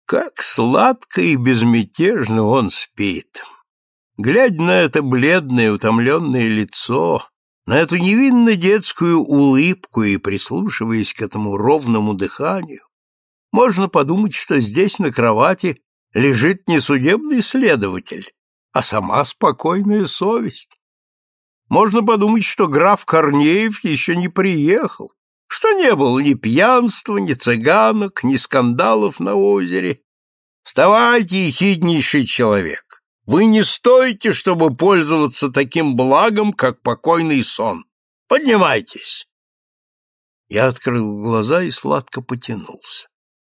Как сладко и безмятежно он спит. Глядя на это бледное, утомленное лицо, на эту невинно детскую улыбку и прислушиваясь к этому ровному дыханию, можно подумать, что здесь на кровати лежит не судебный следователь, а сама спокойная совесть. Можно подумать, что граф Корнеев еще не приехал, что не было ни пьянства, ни цыганок, ни скандалов на озере. Вставайте, ехиднейший человек. Вы не стоите, чтобы пользоваться таким благом, как покойный сон. Поднимайтесь. Я открыл глаза и сладко потянулся.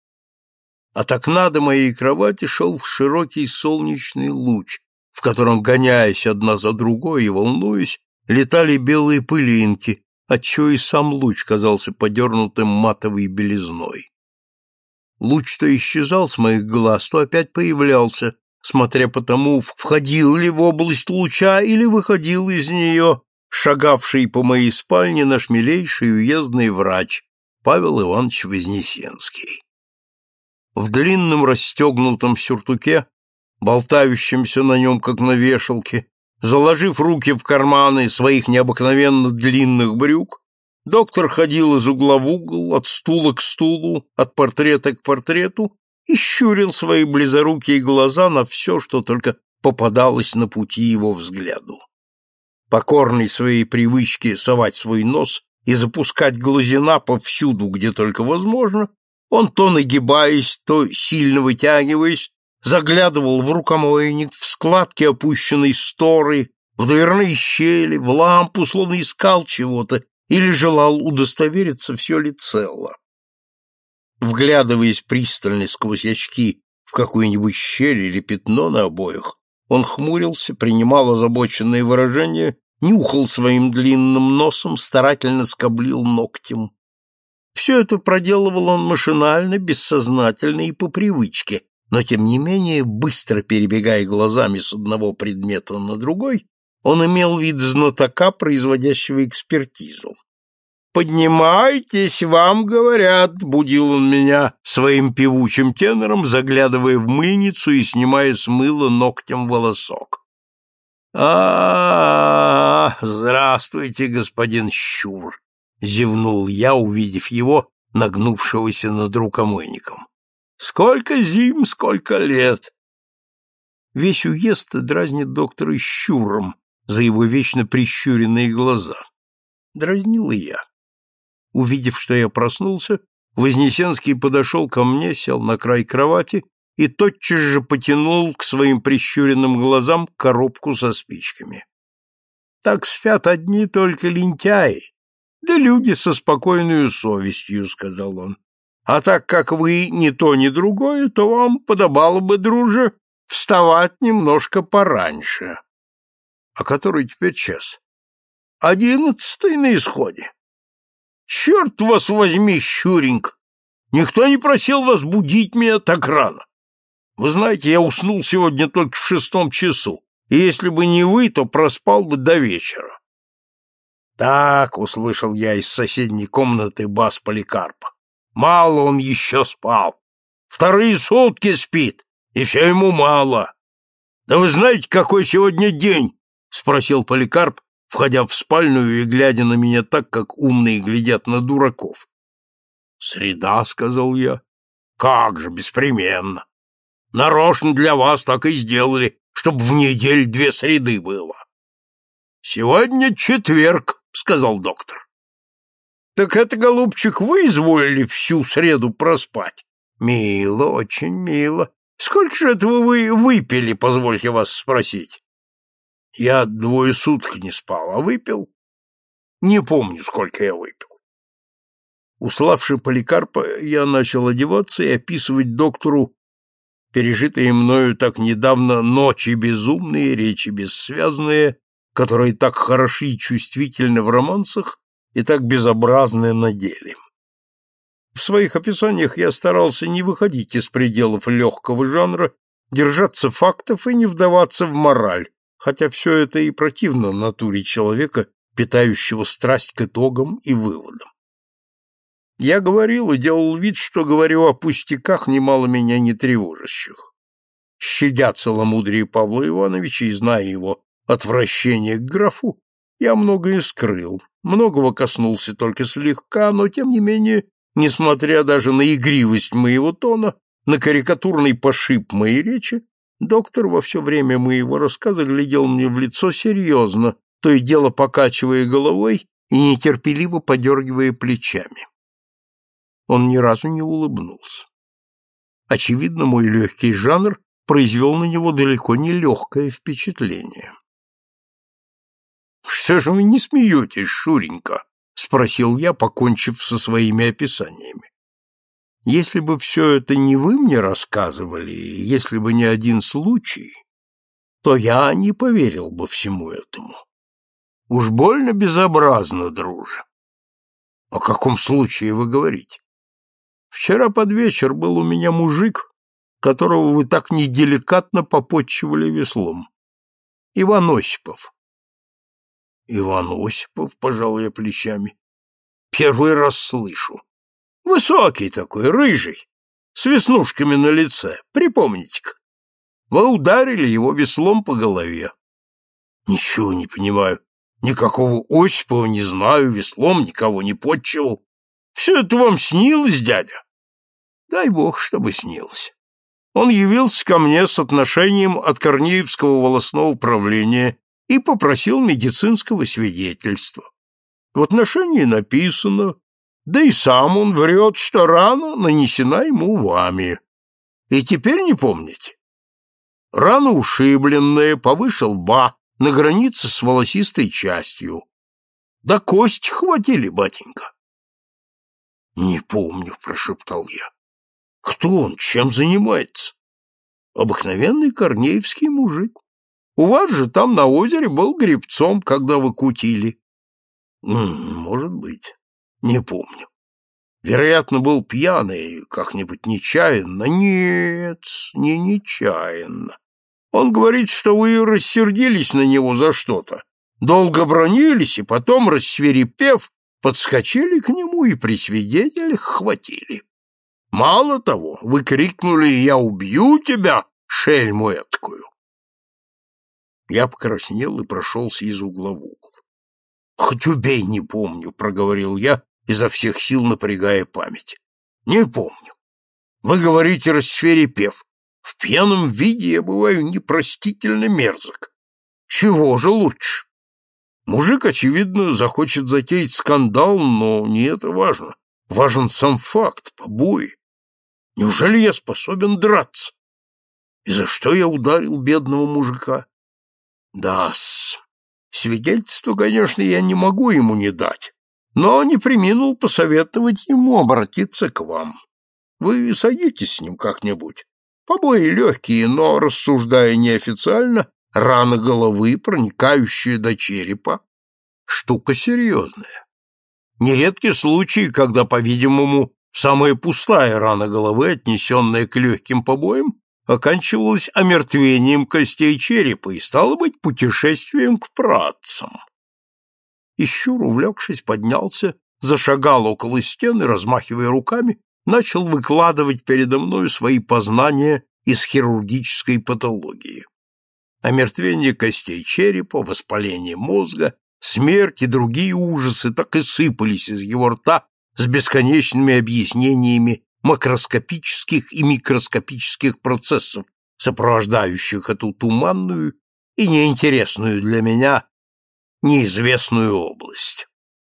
От окна до моей кровати шел широкий солнечный луч, в котором, гоняясь одна за другой и волнуясь, летали белые пылинки, отчего и сам луч казался подернутым матовой белизной. Луч то исчезал с моих глаз, то опять появлялся, смотря по тому, входил ли в область луча или выходил из нее шагавший по моей спальне наш милейший уездный врач Павел Иванович Вознесенский. В длинном расстегнутом сюртуке, болтающемся на нем, как на вешалке, заложив руки в карманы своих необыкновенно длинных брюк, доктор ходил из угла в угол, от стула к стулу, от портрета к портрету и щурил свои близорукие глаза на все, что только попадалось на пути его взгляду. Покорный своей привычке совать свой нос и запускать глазина повсюду, где только возможно, он то нагибаясь, то сильно вытягиваясь, заглядывал в рукомойник, в складки опущенной сторы, в дверные щели, в лампу, словно искал чего-то или желал удостовериться, все ли цело. Вглядываясь пристально сквозь очки в какую-нибудь щель или пятно на обоях, он хмурился, принимал озабоченные выражения, нюхал своим длинным носом, старательно скоблил ногтем. Все это проделывал он машинально, бессознательно и по привычке, но, тем не менее, быстро перебегая глазами с одного предмета на другой, он имел вид знатока, производящего экспертизу. «Поднимайтесь, вам говорят», — будил он меня своим певучим тенором, заглядывая в мыльницу и снимая с мыла ногтем волосок. Здравствуйте, господин Щур», — зевнул я, увидев его, нагнувшегося над рукомойником. «Сколько зим, сколько лет!» Весь уезд дразнит доктора Щуром за его вечно прищуренные глаза. Дразнил и я. Увидев, что я проснулся, Вознесенский подошел ко мне, сел на край кровати и тотчас же потянул к своим прищуренным глазам коробку со спичками. «Так спят одни только лентяи, да люди со спокойной совестью», — сказал он. «А так как вы ни то, ни другое, то вам подобало бы, друже, вставать немножко пораньше». «А который теперь час?» 11 на исходе. Черт вас возьми, Щуренька! Никто не просил вас будить меня так рано. Вы знаете, я уснул сегодня только в 6 часу, и если бы не вы, то проспал бы до вечера. Так, услышал я из соседней комнаты бас Поликарпа. Мало он еще спал. 2 сутки спит, и все ему мало. Да вы знаете, какой сегодня день? Спросил Поликарп, входя в спальню и глядя на меня так, как умные глядят на дураков. «Среда», — сказал я. «Как же, беспременно. Нарочно для вас так и сделали, чтобы в неделю 2 среды было». «Сегодня четверг», — сказал доктор. «Так это, голубчик, вы изволили всю среду проспать?» «Мило, очень мило. Сколько же этого вы выпили, позвольте вас спросить?» «Я 2 суток не спал, а выпил?» «Не помню, сколько я выпил». Уславши Поликарпа, я начал одеваться и описывать доктору пережитые мною так недавно ночи безумные, речи бессвязные, которые так хороши и чувствительны в романсах и так безобразны на деле. В своих описаниях я старался не выходить из пределов легкого жанра, держаться фактов и не вдаваться в мораль, хотя все это и противно натуре человека, питающего страсть к итогам и выводам. Я говорил и делал вид, что говорю о пустяках, немало меня не тревожащих. Щадя целомудрие Павла Ивановича и зная его отвращение к графу, я многое скрыл, многого коснулся только слегка, но, тем не менее, несмотря даже на игривость моего тона, на карикатурный пошиб моей речи, доктор во все время моего рассказа глядел мне в лицо серьезно, то и дело покачивая головой и нетерпеливо подергивая плечами. Он ни разу не улыбнулся. Очевидно, мой легкий жанр произвел на него далеко не легкое впечатление. — Что же вы не смеетесь, Шуренька? — спросил я, покончив со своими описаниями. — Если бы все это не вы мне рассказывали, если бы не один случай, то я не поверил бы всему этому. Уж больно безобразно, друже. — О каком случае вы говорите? Вчера под вечер был у меня мужик, которого вы так неделикатно попотчевали веслом. Иван Осипов. Иван Осипов, пожал я плечами. Первый раз слышу. Высокий такой, рыжий, с веснушками на лице. Припомните-ка. Вы ударили его веслом по голове. Ничего не понимаю. Никакого Осипова не знаю, веслом никого не потчевал. Все это вам снилось, дядя? Дай бог, чтобы снилось. Он явился ко мне с отношением от Корнеевского волостного управления и попросил медицинского свидетельства. В отношении написано, да и сам он врет, что рана нанесена ему вами. И теперь не помните? Рана ушибленная, повыше лба, на границе с волосистой частью. Да кости хватили, батенька. Не помню, прошептал я. Кто он, чем занимается? Обыкновенный корнеевский мужик. У вас же там на озере был гребцом, когда вы кутили. Может быть, не помню. Вероятно, был пьяный, как-нибудь нечаянно. Нет, не нечаянно. Он говорит, что вы рассердились на него за что-то, долго бранились и потом, рассвирепев, подскочили к нему и при свидетелях хватили. Мало того, вы крикнули «Я убью тебя, шельму эткую!» Я покраснел и прошелся из угла в угол. «Хоть убей, не помню», — проговорил я, изо всех сил напрягая память. «Не помню. Вы говорите, рассвирепев. В пьяном виде я бываю непростительно мерзок. Чего же лучше? Мужик, очевидно, захочет затеять скандал, но не это важно. Важен сам факт, побои. Неужели я способен драться? И за что я ударил бедного мужика? Да-с. Свидетельство, конечно, я не могу ему не дать, но не преминул посоветовать ему обратиться к вам. Вы садитесь с ним как-нибудь. Побои легкие, но, рассуждая неофициально, рана головы, проникающая до черепа, штука серьезная. Нередки случаи, когда, по-видимому, самая пустая рана головы, отнесенная к легким побоям, оканчивалась омертвением костей черепа и, стало быть, путешествием к праотцам. Ищур, увлекшись, поднялся, зашагал около стены, размахивая руками, начал выкладывать передо мною свои познания из хирургической патологии. Омертвение костей черепа, воспаление мозга, смерть и другие ужасы так и сыпались из его рта с бесконечными объяснениями макроскопических и микроскопических процессов, сопровождающих эту туманную и неинтересную для меня неизвестную область.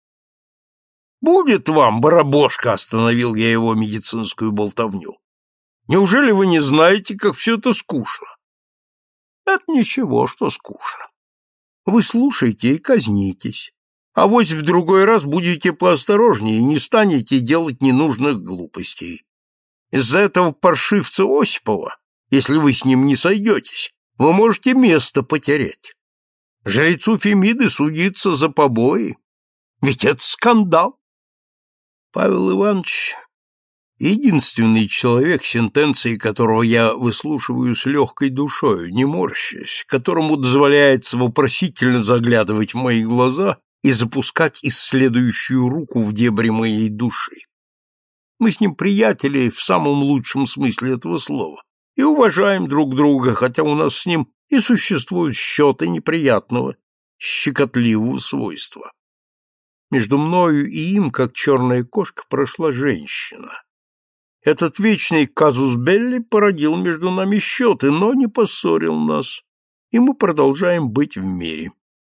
«Будет вам, барабошка!» — остановил я его медицинскую болтовню. «Неужели вы не знаете, как все это скучно?» «Это ничего, что скучно. Вы слушайте и казнитесь, авось в другой раз будете поосторожнее и не станете делать ненужных глупостей. Из-за этого паршивца Осипова, если вы с ним не сойдетесь, вы можете место потерять. Жрецу Фемиды судиться за побои, ведь это скандал». Павел Иванович — единственный человек, сентенции которого я выслушиваю с легкой душою, не морщась, которому дозволяется вопросительно заглядывать в мои глаза и запускать исследующую руку в дебри моей души. Мы с ним приятели в самом лучшем смысле этого слова и уважаем друг друга, хотя у нас с ним и существуют счеты неприятного, щекотливого свойства. Между мною и им, как черная кошка, прошла женщина. Этот вечный казус белли породил между нами счеты, но не поссорил нас, и мы продолжаем быть в мире.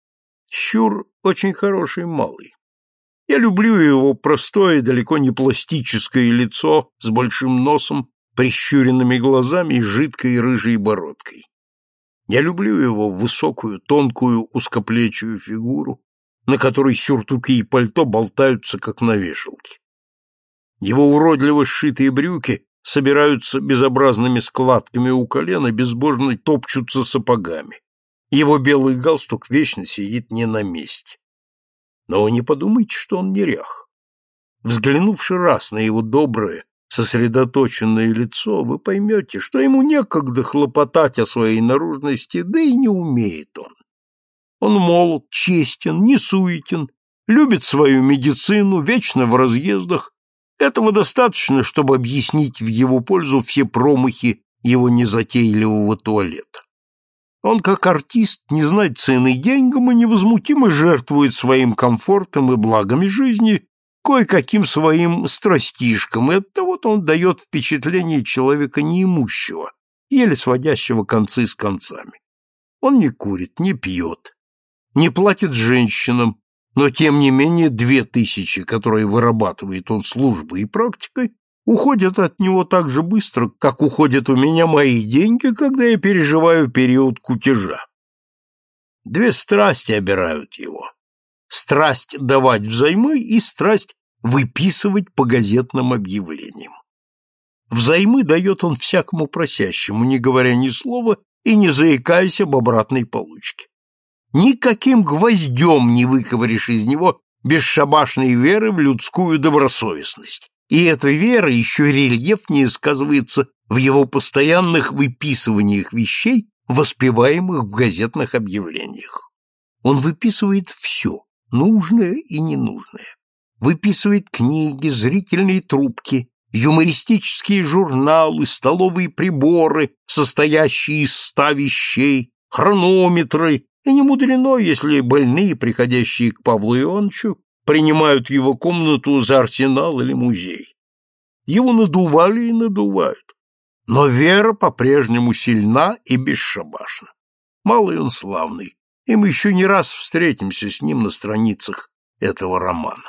Щур очень хороший малый. Я люблю его простое, далеко не пластическое лицо с большим носом, прищуренными глазами и жидкой рыжей бородкой. Я люблю его высокую, тонкую, узкоплечую фигуру, на которой сюртуки и пальто болтаются, как на вешалке. Его уродливо сшитые брюки собираются безобразными складками у колена, безбожно топчутся сапогами. Его белый галстук вечно сидит не на месте. Но вы не подумайте, что он нерях. Взглянувши раз на его доброе, сосредоточенное лицо, вы поймете, что ему некогда хлопотать о своей наружности, да и не умеет он. Он молод, честен, не суетен, любит свою медицину, вечно в разъездах. Этого достаточно, чтобы объяснить в его пользу все промахи его незатейливого туалета. Он, как артист, не знает цены деньгам и невозмутимо жертвует своим комфортом и благами жизни кое-каким своим страстишкам, и оттого-то он дает впечатление человека неимущего, еле сводящего концы с концами. Он не курит, не пьет, не платит женщинам, но тем не менее 2000, которые вырабатывает он службой и практикой, уходят от него так же быстро, как уходят у меня мои деньги, когда я переживаю период кутежа. Две страсти обирают его. Страсть давать взаймы и страсть выписывать по газетным объявлениям. Взаймы дает он всякому просящему, не говоря ни слова и не заикаясь об обратной получке. Никаким гвоздем не выковыришь из него бесшабашной веры в людскую добросовестность. И эта вера еще рельефнее сказывается в его постоянных выписываниях вещей, воспеваемых в газетных объявлениях. Он выписывает все, нужное и ненужное. Выписывает книги, зрительные трубки, юмористические журналы, столовые приборы, состоящие из 100 вещей, хронометры, и не мудрено, если больные, приходящие к Павлу Ивановичу, принимают его комнату за арсенал или музей. Его надували и надувают, но вера по-прежнему сильна и бесшабашна. Малый он славный, и мы еще не раз встретимся с ним на страницах этого романа.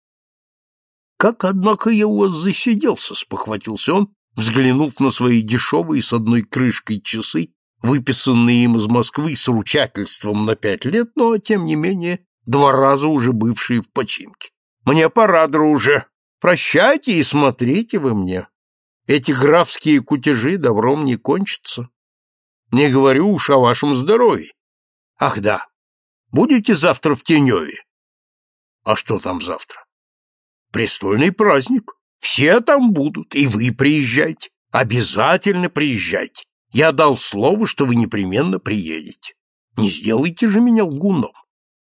«Как, однако, я у вас засиделся», — спохватился он, взглянув на свои дешевые с одной крышкой часы, выписанные им из Москвы с ручательством на 5 лет, но, тем не менее, 2 раза уже бывшие в починке. «Мне пора, друже. Прощайте и смотрите вы мне. Эти графские кутежи добром не кончатся. Не говорю уж о вашем здоровье. Ах да, будете завтра в Теневе?» «А что там завтра?» «Престольный праздник. Все там будут, и вы приезжайте. Обязательно приезжайте. Я дал слово, что вы непременно приедете. Не сделайте же меня лгуном».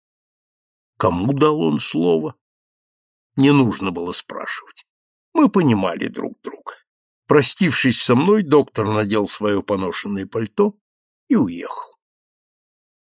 Кому дал он слово? Не нужно было спрашивать. Мы понимали друг друга. Простившись со мной, доктор надел свое поношенное пальто и уехал.